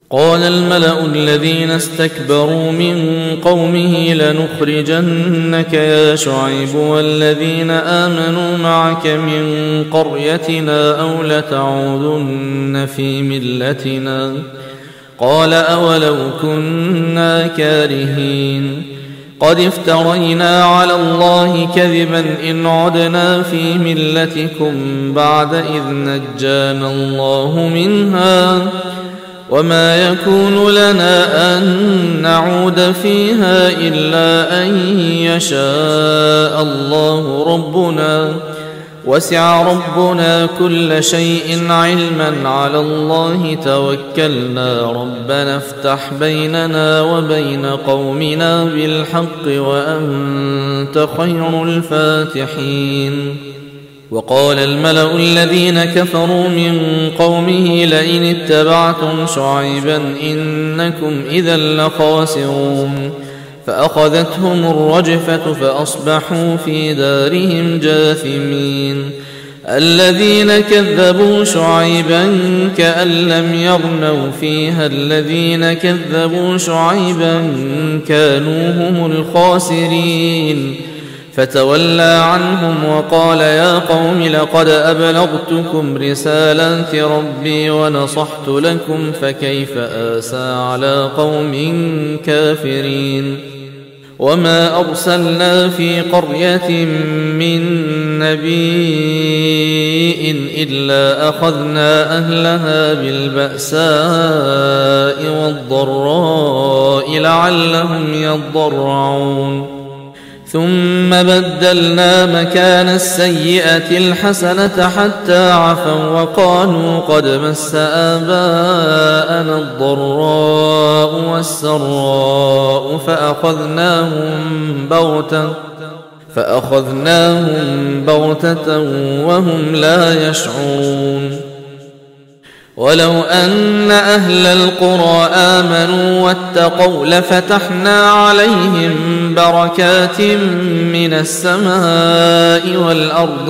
قال الملأ الذين استكبروا من قومه لنخرجنك يا شعيب والذين آمنوا معك من قريتنا أو لتعودن في ملتنا قال أولو كنا كارهين قد افترينا على الله كذبا إن عدنا في ملتكم بعد إذ نجانا الله منها وما يكون لنا أن نعود فيها إلا أن يشاء الله ربنا وسع ربنا كل شيء علما على الله توكلنا ربنا افتح بيننا وبين قومنا بالحق وأنت خير الفاتحين وقال الملأ الذين كفروا من قومه لئن اتبعتم شعيبا إنكم إذا لخاسرون فأخذتهم الرجفة فأصبحوا في دارهم جاثمين الذين كذبوا شعيبا كأن لم يغنوا فيها الذين كذبوا شعيبا كانوا هم الخاسرين فتولى عنهم وقال يا قوم لقد أبلغتكم رسالات ربي ونصحت لكم فكيف آسى على قوم كافرين وما أرسلنا في قرية من نبي إلا أخذنا أهلها بالبأساء والضراء لعلهم يضرعون ثم بدلنا مكان السيئة الحسنة حتى عفوا وقالوا قد مس آباءنا الضراء والسراء فأخذناهم بغتة وهم لا يشعرون ولو أن أهل القرى آمنوا واتقوا لفتحنا عليهم بركات من السماء والأرض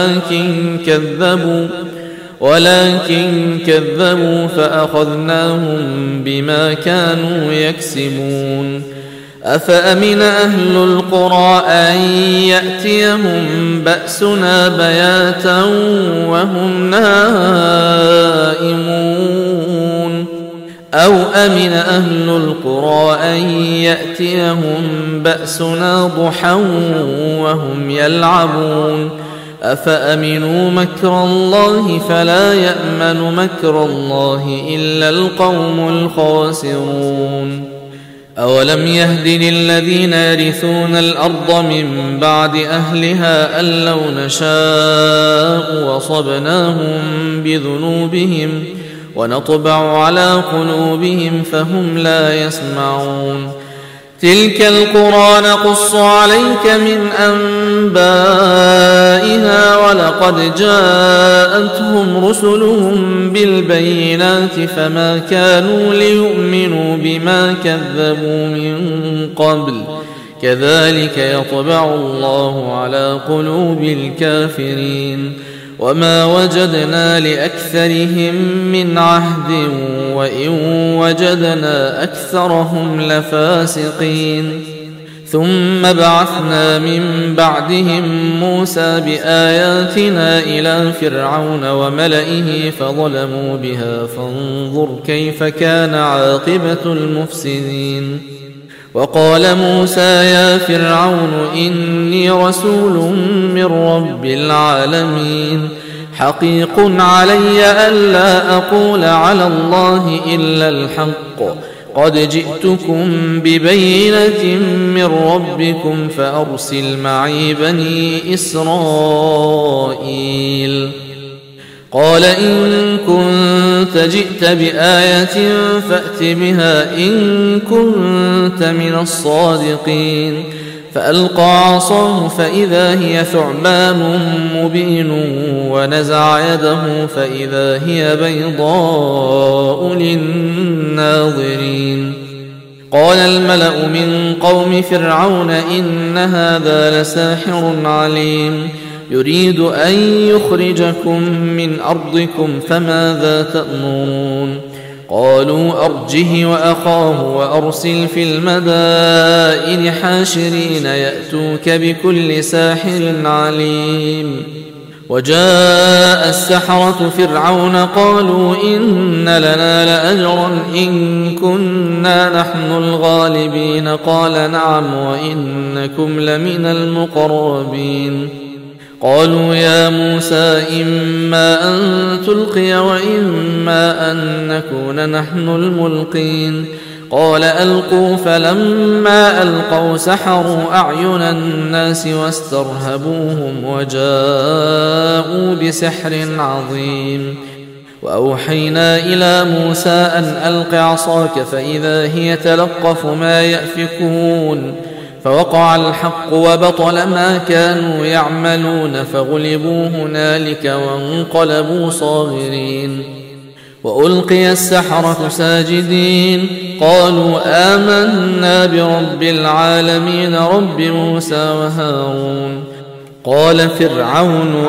ولكن كذبوا فأخذناهم بما كانوا يكسبون أفأمن أهل القرى أن يأتيهم بأسنا بياتا وهم نائمون أو أمن أهل القرى أن يأتيهم بأسنا ضحى وهم يلعبون أفأمنوا مكر الله فلا يأمن مكر الله إلا القوم الخاسرون أولم يهد للذين يرثون الأرض من بعد أهلها أن لو نشاء وصبناهم بذنوبهم ونطبع على قلوبهم فهم لا يسمعون تلك القرى نقص عليك من أنبائها ولقد جاءتهم رسلهم بالبينات فما كانوا ليؤمنوا بما كذبوا من قبل كذلك يطبع الله على قلوب الكافرين وما وجدنا لأكثرهم من عهد وإن وجدنا أكثرهم لفاسقين ثم بعثنا من بعدهم موسى بآياتنا إلى فرعون وملئه فظلموا بها فانظر كيف كان عاقبة المفسدين وقال موسى يا فرعون إني رسول من رب العالمين حقيق علي ألا أقول على الله إلا الحق قد جئتكم ببينة من ربكم فأرسل معي بني إسرائيل قال إن كنت جئت بآية فأت بها إن كنت من الصادقين فألقى عصاه فإذا هي ثعبان مبين ونزع يده فإذا هي بيضاء للناظرين قال الملأ من قوم فرعون إن هذا لساحر عليم يريد أن يخرجكم من أرضكم فماذا تأمرون قالوا أرجه وأخاه وأرسل في المدائن حاشرين يأتوك بكل ساحر عليم. وجاء السحرة فرعون قالوا إن لنا لأجرا إن كنا نحن الغالبين قال نعم وإنكم لمن المقربين. قالوا يا موسى إما أن تلقي وإما أن نكون نحن الملقين. قال ألقوا فلما ألقوا سحروا أعين الناس واسترهبوهم وجاءوا بسحر عظيم. وأوحينا إلى موسى أن ألق عصاك فإذا هي تلقف ما يأفكون فوقع الحق وبطل ما كانوا يعملون فغلبوا هنالك وانقلبوا صاغرين. وألقي السحرة ساجدين قالوا آمنا برب العالمين رب موسى وهارون. قال فرعون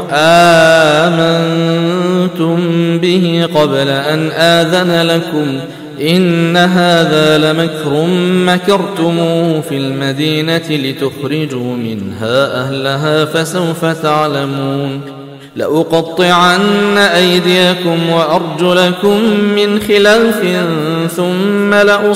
آمنتم به قبل أن آذن لكم إن هذا لمكر مكرتموه في المدينة لتخرجوا منها أهلها فسوف تعلمون. لأقطعن أيديكم وأرجلكم من خلاف ثم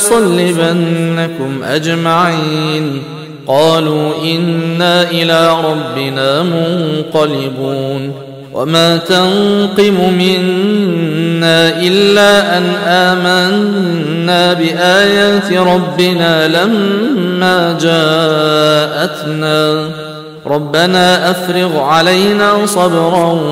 لأصلبنكم أجمعين. قالوا إنا إلى ربنا منقلبون. وما تنقم منا إلا أن آمنا بآيات ربنا لما جاءتنا ربنا أفرغ علينا صبرا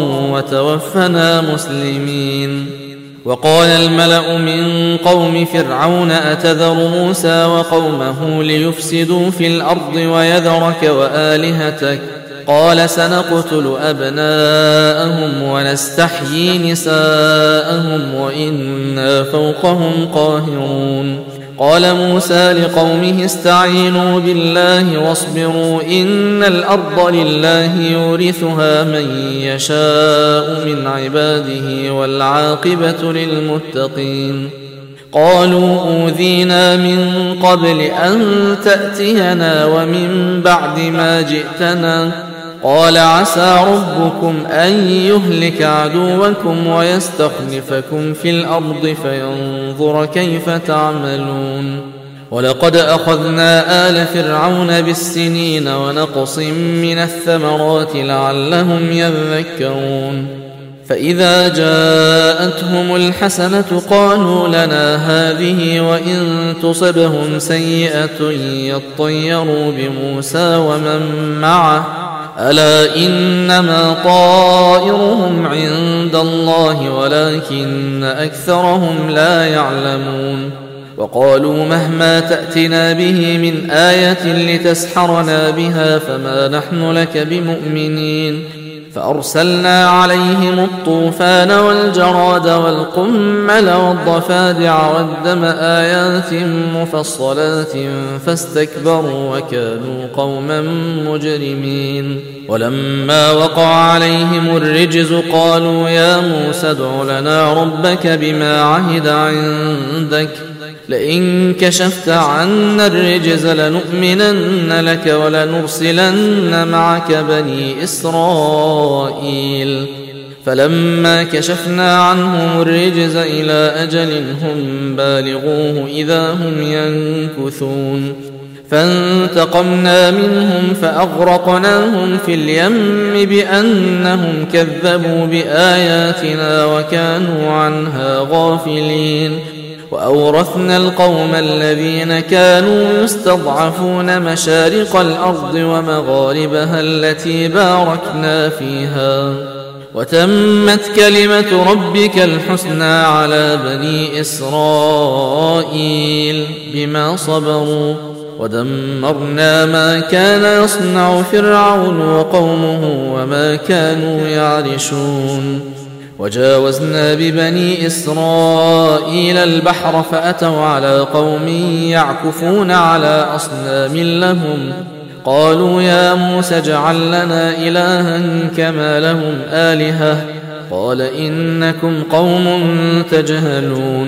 وتوفنا مسلمين. وقال الملأ من قوم فرعون أتذر موسى وقومه ليفسدوا في الأرض ويذرك وآلهتك قال سنقتل أبناءهم ونستحيي نساءهم وإنا فوقهم قاهرون. قال موسى لقومه استعينوا بالله واصبروا إن الأرض لله يورثها من يشاء من عباده والعاقبة للمتقين. قالوا أوذينا من قبل أن تأتينا ومن بعد ما جئتنا قال عسى ربكم أن يهلك عدوكم ويستخلفكم في الأرض فينظر كيف تعملون. ولقد أخذنا آل فرعون بالسنين ونقص من الثمرات لعلهم يذكرون. فإذا جاءتهم الحسنة قالوا لنا هذه وإن تصبهم سيئة يطيروا بموسى ومن معه ألا إنما طائرهم عند الله ولكن أكثرهم لا يعلمون. وقالوا مهما تأتنا به من آية لتسحرنا بها فما نحن لك بمؤمنين. فأرسلنا عليهم الطوفان والجراد والقمل والضفادع والدم آيات مفصلات فاستكبروا وكانوا قوما مجرمين. ولما وقع عليهم الرجز قالوا يا موسى ادع لنا ربك بما عهد عندك لئن كشفت عنا الرجز لنؤمنن لك ولنرسلن معك بني إسرائيل. فلما كشفنا عنهم الرجز إلى أجل هم بالغوه إذا هم ينكثون. فانتقمنا منهم فأغرقناهم في اليم بأنهم كذبوا بآياتنا وكانوا عنها غافلين. وأورثنا القوم الذين كانوا يستضعفون مشارق الأرض ومغاربها التي باركنا فيها وتمت كلمة ربك الحسنى على بني إسرائيل بما صبروا ودمرنا ما كان يصنع فرعون وقومه وما كانوا يعرشون. وجاوزنا ببني إسرائيل البحر فأتوا على قوم يعكفون على أصنام لهم قالوا يا موسى اجعل لنا إلها كما لهم آلهة قال إنكم قوم تجهلون.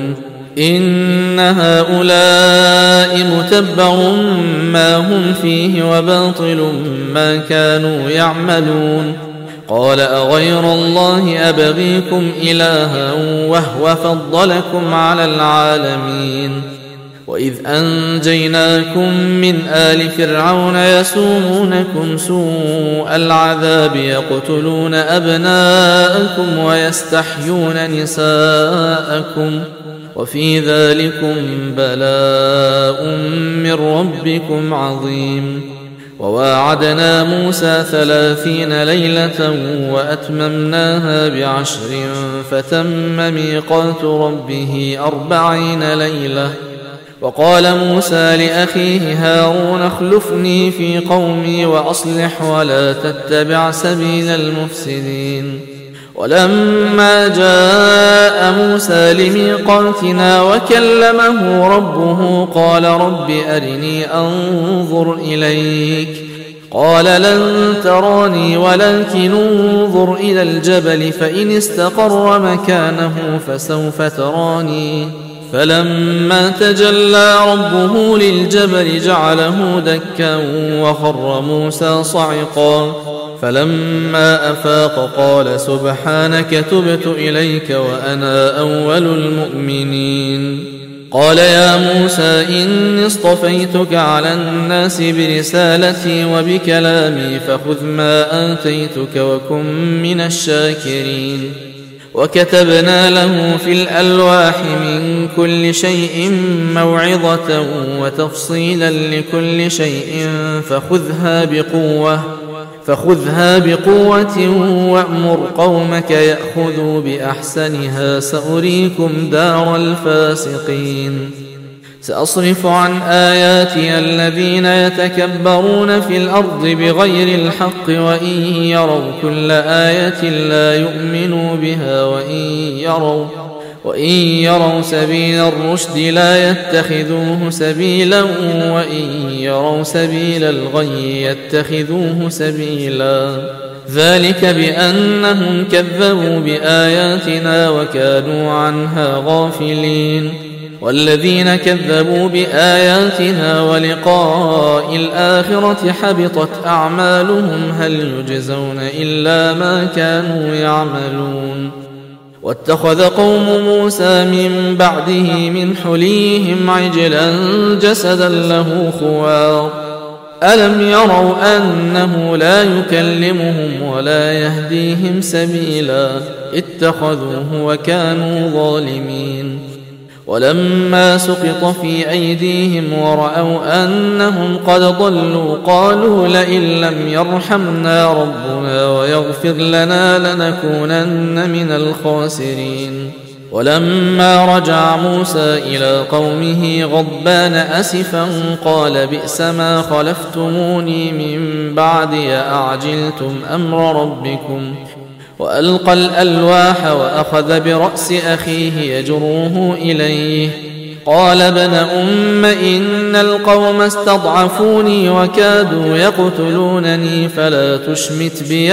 إن هؤلاء متبر ما هم فيه وباطل ما كانوا يعملون قال أغير الله أبغيكم إلها وهو فضلكم على العالمين وإذ أنجيناكم من آل فرعون يسومونكم سوء العذاب يقتلون أبناءكم ويستحيون نساءكم وفي ذلكم بلاء من ربكم عظيم وواعدنا موسى 30 ليلة وأتممناها ب10 فتم ميقات ربه 40 ليلة وقال موسى لأخيه هارون اخلفني في قومي وأصلح ولا تتبع سبيل المفسدين ولما جاء موسى لميقاتنا وكلمه ربه قال رب أرني أنظر إليك قال لن تراني ولكن انظر إلى الجبل فإن استقر مكانه فسوف تراني فلما تجلى ربه للجبل جعله دكا وخر موسى صعقا فلما أفاق قال سبحانك تبت إليك وأنا أول المؤمنين قال يا موسى إني اصطفيتك على الناس برسالتي وبكلامي فخذ ما آتيتك وكن من الشاكرين وكتبنا له في الألواح من كل شيء موعظة وتفصيلا لكل شيء فخذها بقوة وأمر قومك يأخذوا بأحسنها سأريكم دار الفاسقين سأصرف عن آياتي الذين يتكبرون في الأرض بغير الحق وإن يروا كل آية لا يؤمنوا بها وإن يروا سبيل الرشد لا يتخذوه سبيلا وإن يروا سبيل الغي يتخذوه سبيلا ذلك بأنهم كذبوا بآياتنا وكانوا عنها غافلين والذين كذبوا بآياتنا ولقاء الآخرة حبطت أعمالهم هل يجزون إلا ما كانوا يعملون واتخذ قوم موسى من بعده من حليهم عجلا جسدا له خوار ألم يروا أنه لا يكلمهم ولا يهديهم سبيلا اتخذوه وكانوا ظالمين ولما سقط في أيديهم ورأوا أنهم قد ضلوا قالوا لئن لم يرحمنا ربنا ويغفر لنا لنكونن من الخاسرين ولما رجع موسى إلى قومه غضبان أسفا قال بئس ما خلفتموني من بعدي أعجلتم أمر ربكم وألقى الألواح وأخذ برأس أخيه يجره إليه قال ابن أم إن القوم استضعفوني وكادوا يقتلونني فلا تشمت بي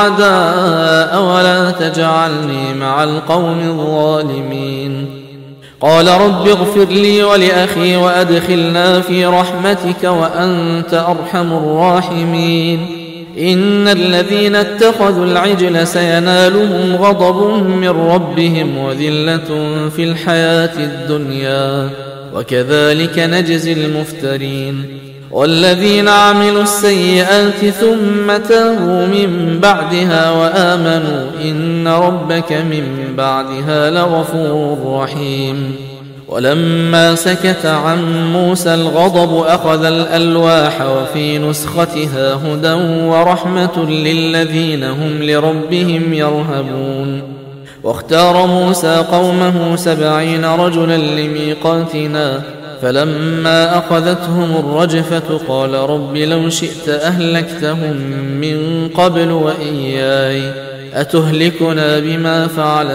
الأعداء ولا تجعلني مع القوم الظالمين قال رب اغفر لي ولأخي وأدخلنا في رحمتك وأنت أرحم الراحمين إن الذين اتخذوا العجل سينالهم غضب من ربهم وذلة في الحياة الدنيا وكذلك نجزي المفترين والذين عملوا السيئات ثم تابوا من بعدها وآمنوا إن ربك من بعدها لغفور رحيم ولما سكت عن موسى الغضب أخذ الألواح وفي نسختها هدى ورحمة للذين هم لربهم يرهبون واختار موسى قومه 70 رجلا لميقاتنا فلما أخذتهم الرجفة قال رب لو شئت أهلكتهم من قبل وإياي أتهلكنا بما فعل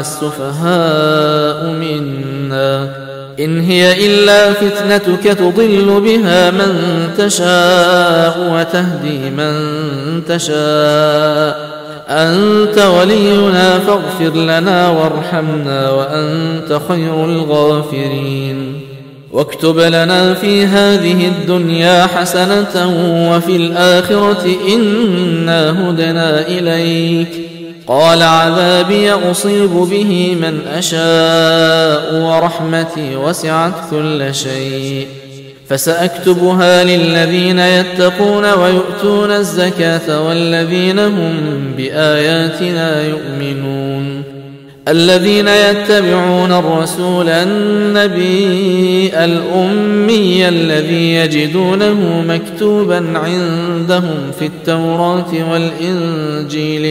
السفهاء منا إن هي إلا فتنتك تضل بها من تشاء وتهدي من تشاء أنت ولينا فاغفر لنا وارحمنا وأنت خير الغافرين. واكتب لنا في هذه الدنيا حسنة وفي الآخرة إنا هدنا إليك. قال عذابي أصيب به من أشاء ورحمتي وسعت كل شيء فسأكتبها للذين يتقون ويؤتون الزكاة والذين هم بآياتنا يؤمنون. الذين يتبعون الرسول النبي الأمي الذي يجدونه مكتوبا عندهم في التوراة والإنجيل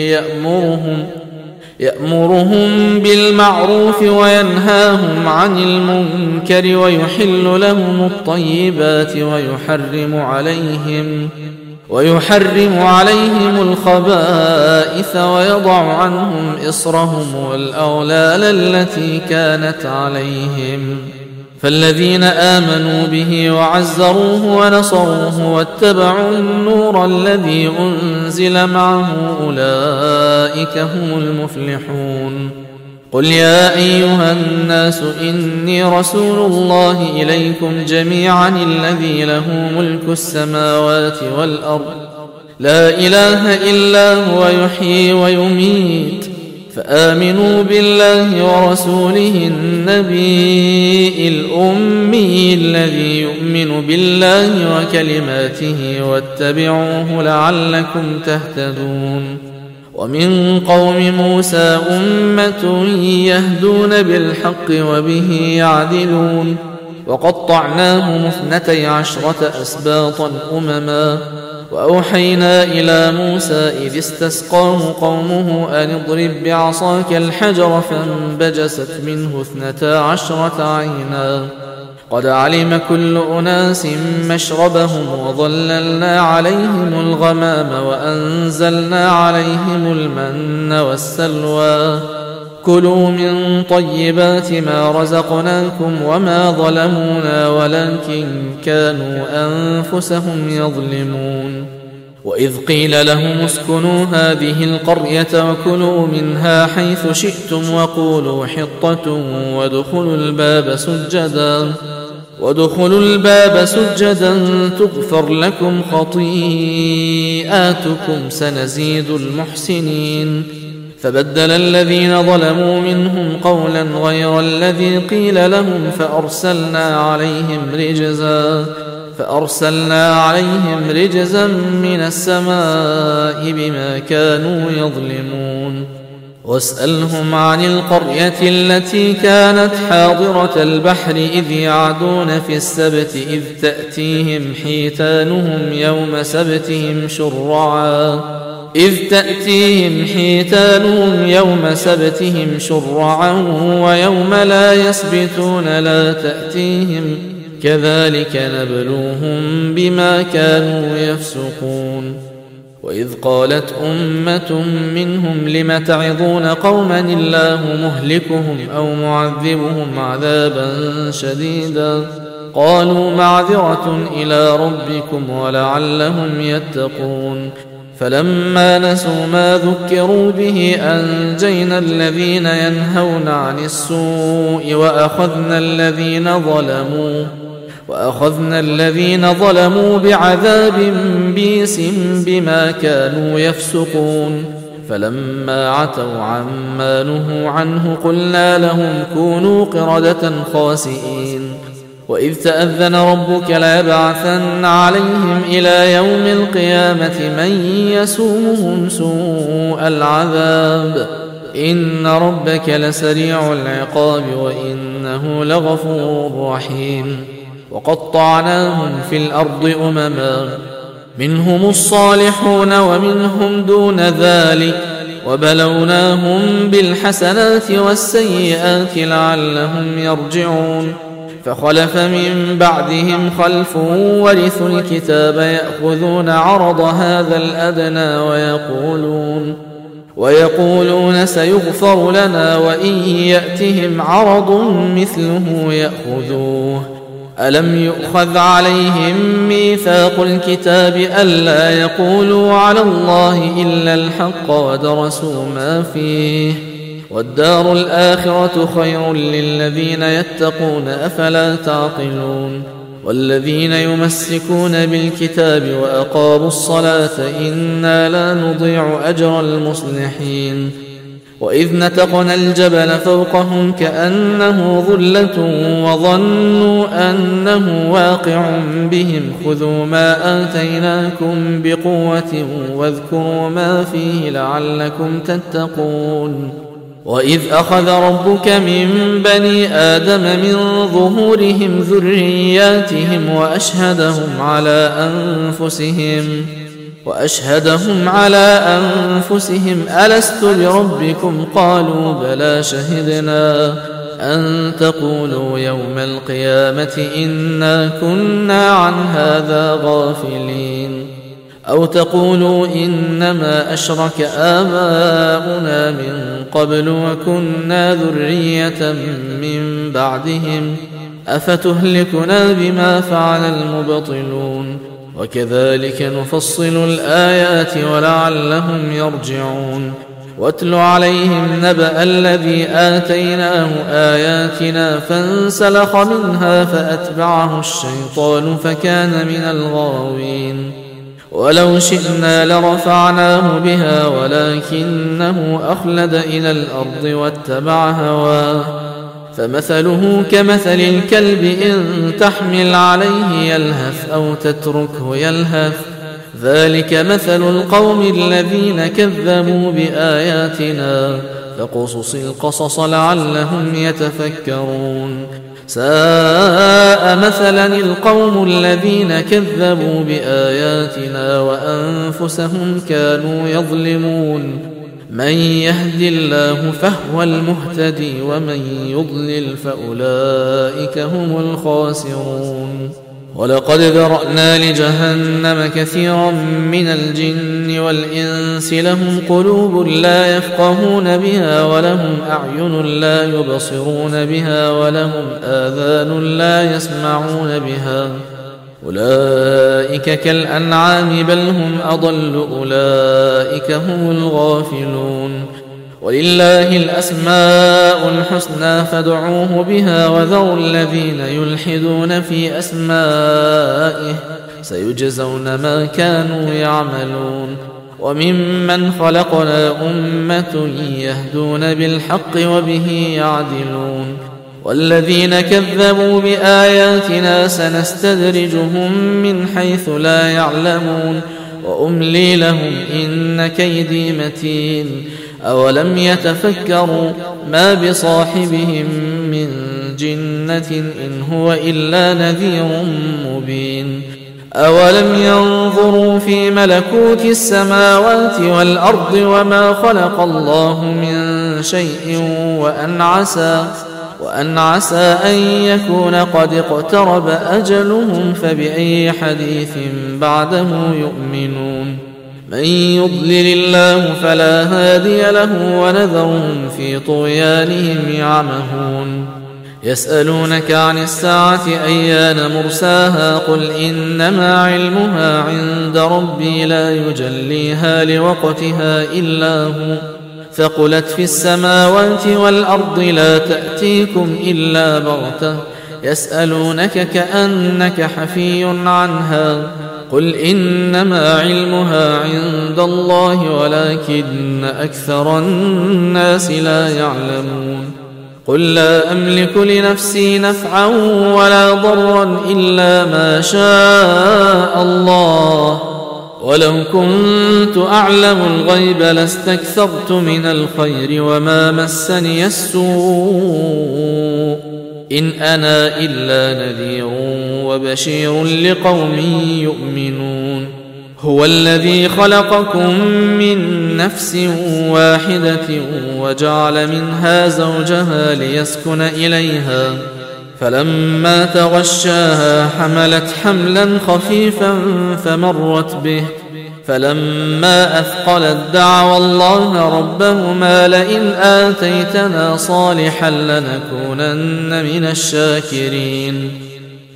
يأمرهم بالمعروف وينهاهم عن المنكر ويحل لهم الطيبات ويحرم عليهم الخبائث ويضع عنهم إصرهم والأغلال التي كانت عليهم. فالذين آمنوا به وعزروه ونصروه واتبعوا النور الذي أنزل معه أولئك هم المفلحون. قل يا أيها الناس إني رسول الله إليكم جميعا الذي له ملك السماوات والأرض لا إله إلا هو يحيي ويميت فآمنوا بالله ورسوله النبي الأمي الذي يؤمن بالله وكلماته واتبعوه لعلكم تهتدون. ومن قوم موسى أمة يهدون بالحق وبه يعدلون. وقطعناهم 12 أسباطا أمما وأوحينا إلى موسى إذ استسقاه قومه أن اضرب بعصاك الحجر فانبجست منه 12 عينا قد علم كل أناس مشربهم وظللنا عليهم الغمام وأنزلنا عليهم المن والسلوى كلوا من طيبات ما رزقناكم وما ظلمونا ولكن كانوا أنفسهم يظلمون. وإذ قيل لهم اسكنوا هذه القرية وكلوا منها حيث شئتم وقولوا حطة وادخلوا الباب سجدا تغفر لكم خطيئاتكم سنزيد المحسنين. فبدل الذين ظلموا منهم قولا غير الذي قيل لهم فأرسلنا عليهم رجزا من السماء بما كانوا يظلمون. واسألهم عن القرية التي كانت حاضرة البحر إذ يعدون في السبت إذ تأتيهم حيتانهم يوم سبتهم شرعا ويوم لا يسبتون لا تأتيهم كذلك نبلوهم بما كانوا يفسقون. وإذ قالت أمة منهم لم تعظون قوما الله مهلكهم أو معذبهم عذابا شديدا قالوا معذرة إلى ربكم ولعلهم يتقون. فلما نسوا ما ذكروا به أنجينا الذين ينهون عن السوء وأخذنا الذين ظلموا بعذاب بئيس بما كانوا يفسقون. فلما عتوا عما نهوا عنه قلنا لهم كونوا قردة خاسئين. وإذ تأذن ربك ليبعثن عليهم إلى يوم القيامة من يسومهم سوء العذاب إن ربك لسريع العقاب وإنه لغفور رحيم. وقطعناهم في الأرض أمما منهم الصالحون ومنهم دون ذلك وبلوناهم بالحسنات والسيئات لعلهم يرجعون. فخلف من بعدهم خلف ورثوا الكتاب يأخذون عرض هذا الأدنى ويقولون سيغفر لنا وإن يأتهم عرض مثله يأخذوه ألم يؤخذ عليهم ميثاق الكتاب ألا يقولوا على الله إلا الحق ودرسوا ما فيه والدار الآخرة خير للذين يتقون أفلا تعقلون والذين يمسكون بالكتاب وأقاموا الصلاة إنا لا نضيع أجر المصلحين وإذ نتقنا الجبل فوقهم كأنه ظلة وظنوا أنه واقع بهم خذوا ما آتيناكم بقوة واذكروا ما فيه لعلكم تتقون وإذ أخذ ربك من بني آدم من ظهورهم ذرياتهم وأشهدهم على أنفسهم ألست بربكم قالوا بلى شهدنا أن تقولوا يوم القيامة إنا كنا عن هذا غافلين أو تقولوا إنما أشرك آباؤنا من قبل وكنا ذرية من بعدهم أفتهلكنا بما فعل المبطلون وكذلك نفصل الآيات ولعلهم يرجعون واتل عليهم نبأ الذي آتيناه آياتنا فانسلخ منها فأتبعه الشيطان فكان من الغاوين ولو شئنا لرفعناه بها ولكنه أخلد إلى الأرض واتبع هواه فمثله كمثل الكلب إن تحمل عليه يلهث أو تتركه يلهث ذلك مثل القوم الذين كذبوا بآياتنا فقصص القصص لعلهم يتفكرون ساء مثلا القوم الذين كذبوا بآياتنا وأنفسهم كانوا يظلمون من يهد الله فهو المهتدي ومن يضلل فأولئك هم الخاسرون ولقد ذرأنا لجهنم كثيرا من الجن والإنس لهم قلوب لا يفقهون بها ولهم أعين لا يبصرون بها ولهم آذان لا يسمعون بها أولئك كالأنعام بل هم أضل أولئك هم الغافلون ولله الأسماء الحسنى فادعوه بها وذروا الذين يلحدون في أسمائه سيجزون ما كانوا يعملون وممن خلقنا أمة يهدون بالحق وبه يعدلون والذين كذبوا بآياتنا سنستدرجهم من حيث لا يعلمون وأملي لهم إن كيدي متين أولم يتفكروا ما بصاحبهم من جنة إن هو إلا نذير مبين أولم ينظروا في ملكوت السماوات والأرض وما خلق الله من شيء وأن عسى أن يكون قد اقترب أجلهم فبأي حديث بعده يؤمنون من يضلل الله فلا هادي له ونذرهم في طغيانهم يعمهون يسألونك عن الساعة أيان مرساها قل إنما علمها عند ربي لا يجليها لوقتها إلا هو ثقلت في السماوات والأرض لا تأتيكم إلا بغتة يسألونك كأنك حفي عنها قل إنما علمها عند الله ولكن أكثر الناس لا يعلمون قل لا أملك لنفسي نفعا ولا ضرا إلا ما شاء الله ولو كنت أعلم الغيب لاستكثرت من الخير وما مسني السوء إن أنا إلا نذير وبشير لقوم يؤمنون هو الذي خلقكم من نفس واحدة وجعل منها زوجها ليسكن إليها فلما تغشاها حملت حملا خفيفا فمرت به فلما أثقلت دعوا الله ربهما لئن آتيتنا صالحا لنكونن من الشاكرين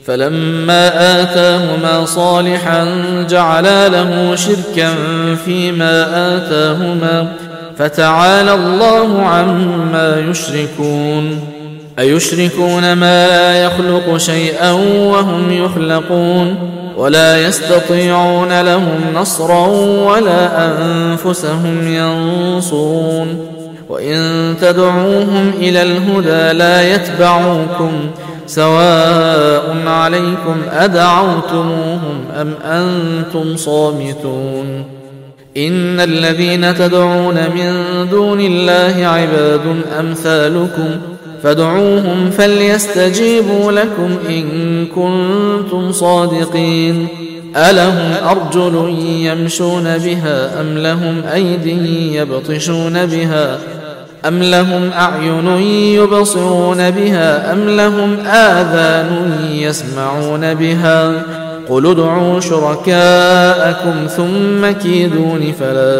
فلما آتاهما صالحا جعلا له شركا فيما آتاهما فتعالى الله عما يشركون أيشركون ما لا يخلق شيئا وهم يخلقون ولا يستطيعون لهم نصرا ولا أنفسهم ينصرون وإن تدعوهم إلى الهدى لا يتبعوكم سواء عليكم أدعوتموهم أم أنتم صامتون إن الذين تدعون من دون الله عباد أمثالكم فادعوهم فليستجيبوا لكم إن كنتم صادقين ألهم أرجل يمشون بها أم لهم أيد يبطشون بها أم لهم أعين يبصرون بها أم لهم آذان يسمعون بها قل ادعوا شركاءكم ثم كيدون فلا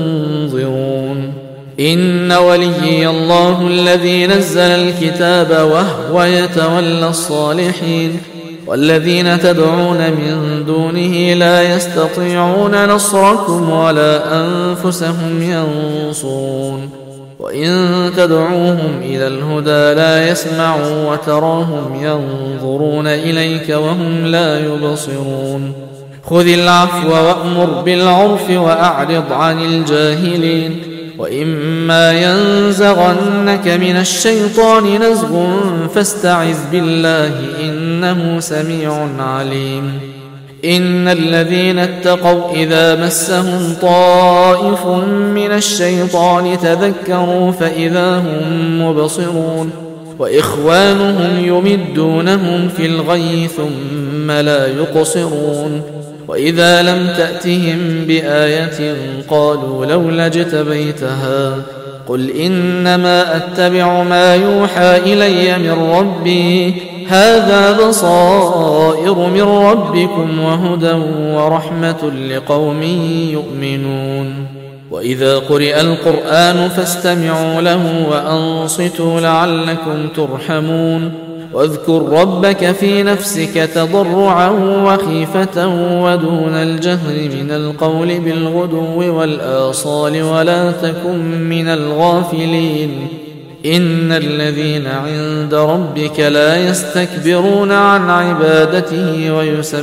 تنظرون إن وليي الله الذي نزل الكتاب وهو يتولى الصالحين والذين تدعون من دونه لا يستطيعون نصركم ولا أنفسهم ينصرون وإن تدعوهم إلى الهدى لا يسمعوا وتراهم ينظرون إليك وهم لا يبصرون خذ العفو وأمر بالعرف وأعرض عن الجاهلين وإما ينزغنك من الشيطان نزغ فاستعذ بالله إنه سميع عليم إن الذين اتقوا إذا مسهم طائف من الشيطان تذكروا فإذا هم مبصرون وإخوانهم يمدونهم في الغي ثم لا يقصرون وإذا لم تأتهم بآية قالوا لولا اجتبيتها قل إنما أتبع ما يوحى إلي من ربي هذا بصائر من ربكم وهدى ورحمة لقوم يؤمنون وإذا قرئ القرآن فاستمعوا له وأنصتوا لعلكم ترحمون واذكر ربك في نفسك تضرعا وخيفة ودون الجهر من القول بالغدو والآصال ولا تكن من الغافلين إن الذين عند ربك لا يستكبرون عن عبادته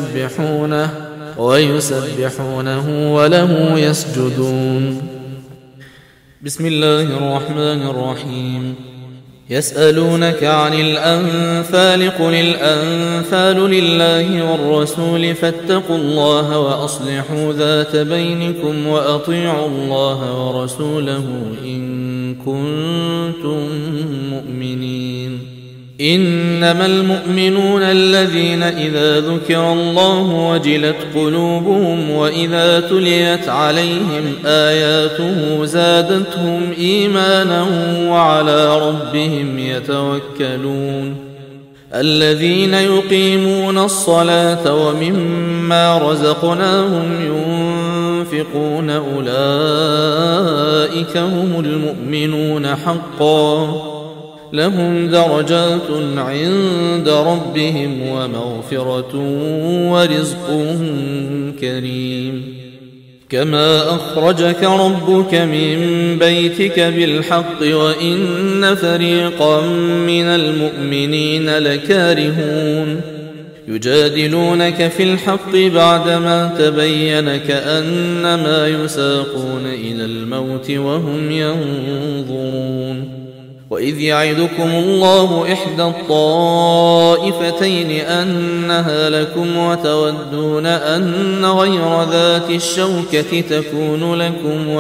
ويسبحونه وله يسجدون بسم الله الرحمن الرحيم يسألونك عن الأنفال قل الأنفال لله والرسول فاتقوا الله وأصلحوا ذات بينكم وأطيعوا الله ورسوله إن كنتم مؤمنين إنما المؤمنون الذين إذا ذكر الله وجلت قلوبهم وإذا تليت عليهم آياته زادتهم إيمانا وعلى ربهم يتوكلون الذين يقيمون الصلاة ومما رزقناهم ينفقون أولئك هم المؤمنون حقا لهم درجات عند ربهم ومغفرة ورزق كريم كما أخرجك ربك من بيتك بالحق وإن فريقا من المؤمنين لكارهون يجادلونك في الحق بعدما تبين كأنما يساقون إلى الموت وهم ينظرون وإذ يعدكم الله إحدى الطائفتين أنها لكم وتودون أن غير ذات الشوكة تكون لكم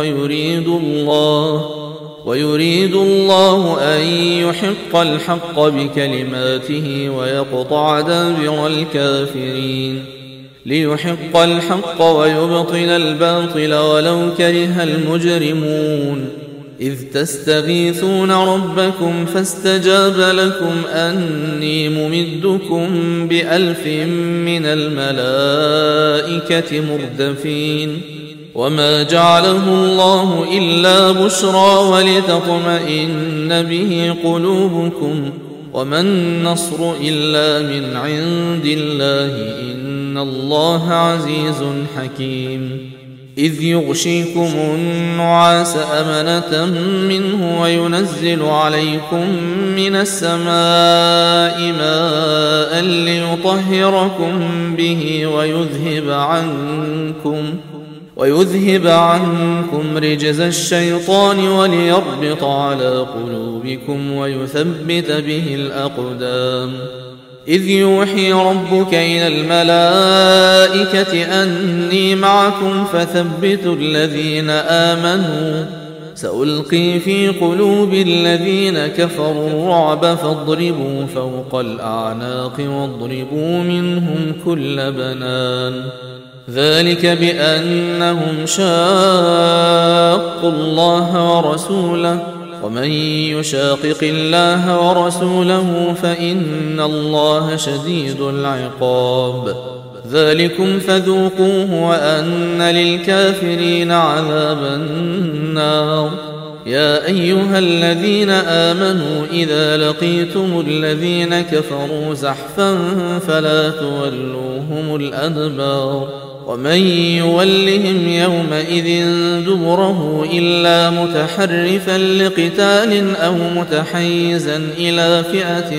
ويريد الله أن يحق الحق بكلماته ويقطع دابر الكافرين ليحق الحق ويبطل الباطل ولو كره المجرمون إذ تستغيثون ربكم فاستجاب لكم أني ممدكم ب1000 من الملائكة مردفين وما جعله الله إلا بشرى ولتطمئن به قلوبكم وما النصر إلا من عند الله إن الله عزيز حكيم إذ يغشيكم النعاس أمنة منه وينزل عليكم من السماء ماء ليطهركم به ويذهب عنكم رجز الشيطان وليربط على قلوبكم ويثبت به الأقدام إذ يوحي ربك إلى الملائكة أني معكم فثبتوا الذين آمنوا سألقي في قلوب الذين كفروا الرعب فاضربوا فوق الأعناق واضربوا منهم كل بنان ذلك بأنهم شاقوا الله ورسوله ومن يشاقق الله ورسوله فإن الله شديد العقاب ذلكم فذوقوه وأن للكافرين عذاب النار يا أيها الذين آمنوا إذا لقيتم الذين كفروا زحفا فلا تولوهم الأدبار ومن يولهم يومئذ دبره إلا متحرفا لقتال أو متحيزا إلى فئة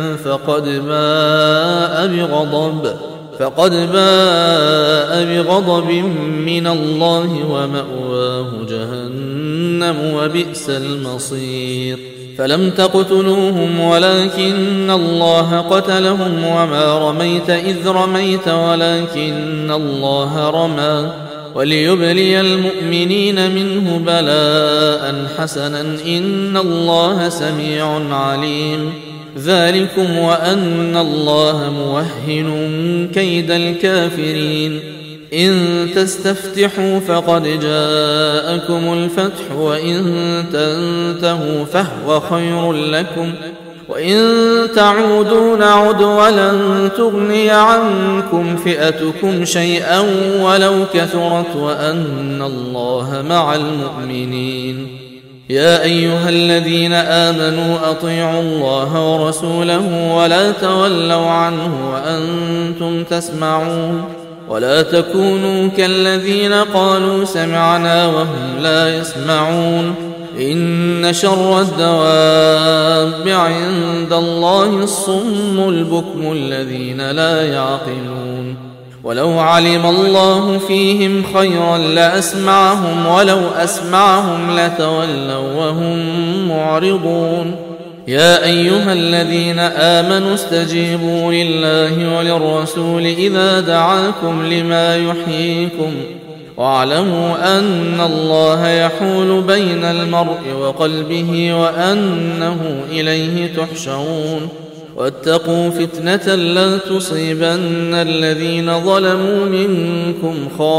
فقد باء بغضب من الله ومأواه جهنم وبئس المصير فلم تقتلوهم ولكن الله قتلهم وما رميت إذ رميت ولكن الله رمى وليبلي المؤمنين منه بلاء حسنا إن الله سميع عليم ذلكم وأن الله موهن كيد الكافرين إن تستفتحوا فقد جاءكم الفتح وإن تنتهوا فهو خير لكم وإن تعودوا نعد ولن تغني عنكم فئتكم شيئا ولو كثرت وأن الله مع المؤمنين يا أيها الذين آمنوا أطيعوا الله ورسوله ولا تولوا عنه وأنتم تسمعون ولا تكونوا كالذين قالوا سمعنا وهم لا يسمعون إن شر الدواب عند الله الصم البكم الذين لا يعقلون ولو علم الله فيهم خيرا لأسمعهم ولو أسمعهم لتولوا وهم معرضون يا أيها الذين آمنوا استجيبوا لله وللرسول إذا دعاكم لما يحييكم واعلموا أن الله يحول بين المرء وقلبه وأنه إليه تحشرون واتقوا فتنة لا تصيبن الذين ظلموا منكم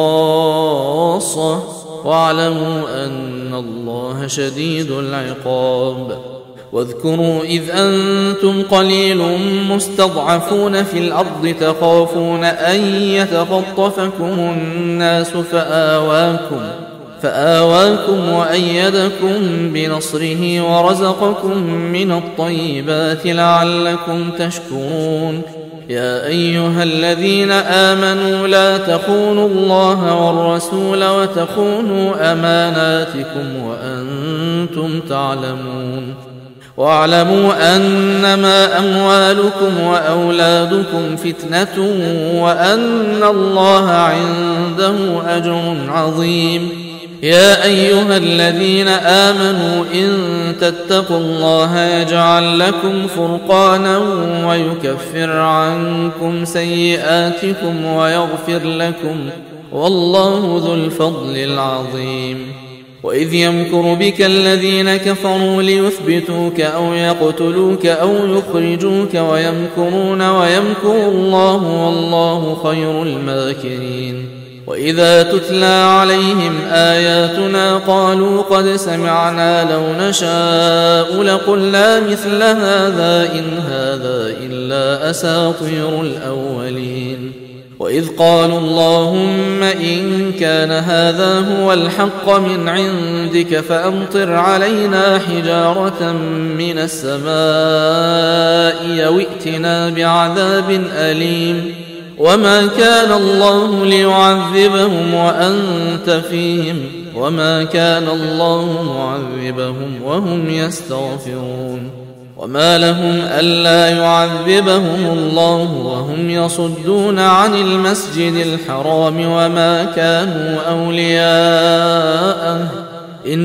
خاصة واعلموا أن الله شديد العقاب واذكروا إذ أنتم قليل مستضعفون في الأرض تخافون أن يتخطفكم الناس فآواكم وأيدكم بنصره ورزقكم من الطيبات لعلكم تشكرون يا أيها الذين آمنوا لا تخونوا الله والرسول وتخونوا أماناتكم وأنتم تعلمون واعلموا أنما أموالكم وأولادكم فتنة وأن الله عنده أجر عظيم يا أيها الذين آمنوا إن تتقوا الله يجعل لكم فرقانا ويكفر عنكم سيئاتكم ويغفر لكم والله ذو الفضل العظيم وإذ يمكر بك الذين كفروا ليثبتوك أو يقتلوك أو يخرجوك ويمكرون ويمكر الله والله خير الماكرين وإذا تتلى عليهم آياتنا قالوا قد سمعنا لو نشاء لقلنا مثل هذا إن هذا إلا أساطير الأولين وإذ قالوا اللهم إن كان هذا هو الحق من عندك فأمطر علينا حجارة من السماء أو ائتنا بعذاب أليم وما كان الله ليعذبهم وأنت فيهم وما كان الله معذبهم وهم يستغفرون وما لهم ألا يعذبهم الله وهم يصدون عن المسجد الحرام وما كانوا أولياءه إن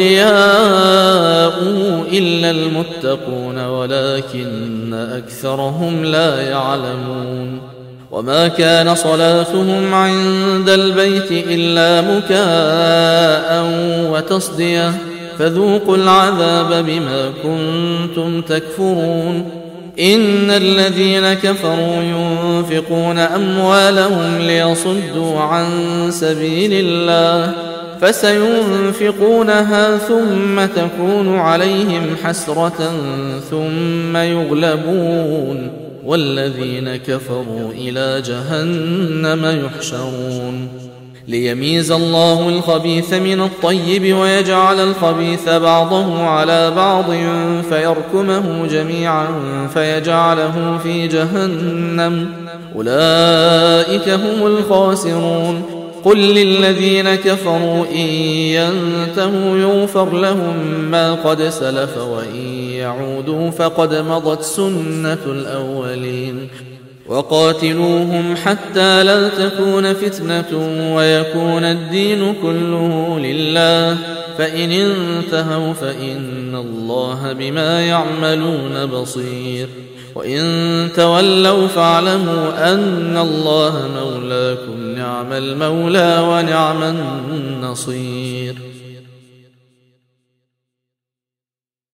أولياؤه إلا المتقون ولكن أكثرهم لا يعلمون وما كان صلاتهم عند البيت إلا مكاء وتصدية فذوقوا العذاب بما كنتم تكفرون إن الذين كفروا ينفقون أموالهم ليصدوا عن سبيل الله فسينفقونها ثم تكون عليهم حسرة ثم يغلبون والذين كفروا إلى جهنم يحشرون ليميز الله الخبيث من الطيب ويجعل الخبيث بعضه على بعض فيركمه جميعا فيجعله في جهنم أولئك هم الخاسرون قل للذين كفروا إن ينتهوا يغفر لهم ما قد سلف وإن يعودوا فقد مضت سنة الأولين وقاتلوهم حتى لا تكون فتنة ويكون الدين كله لله فإن انتهوا فإن الله بما يعملون بصير وإن تولوا فاعلموا أن الله مولاكم نعم المولى ونعم النصير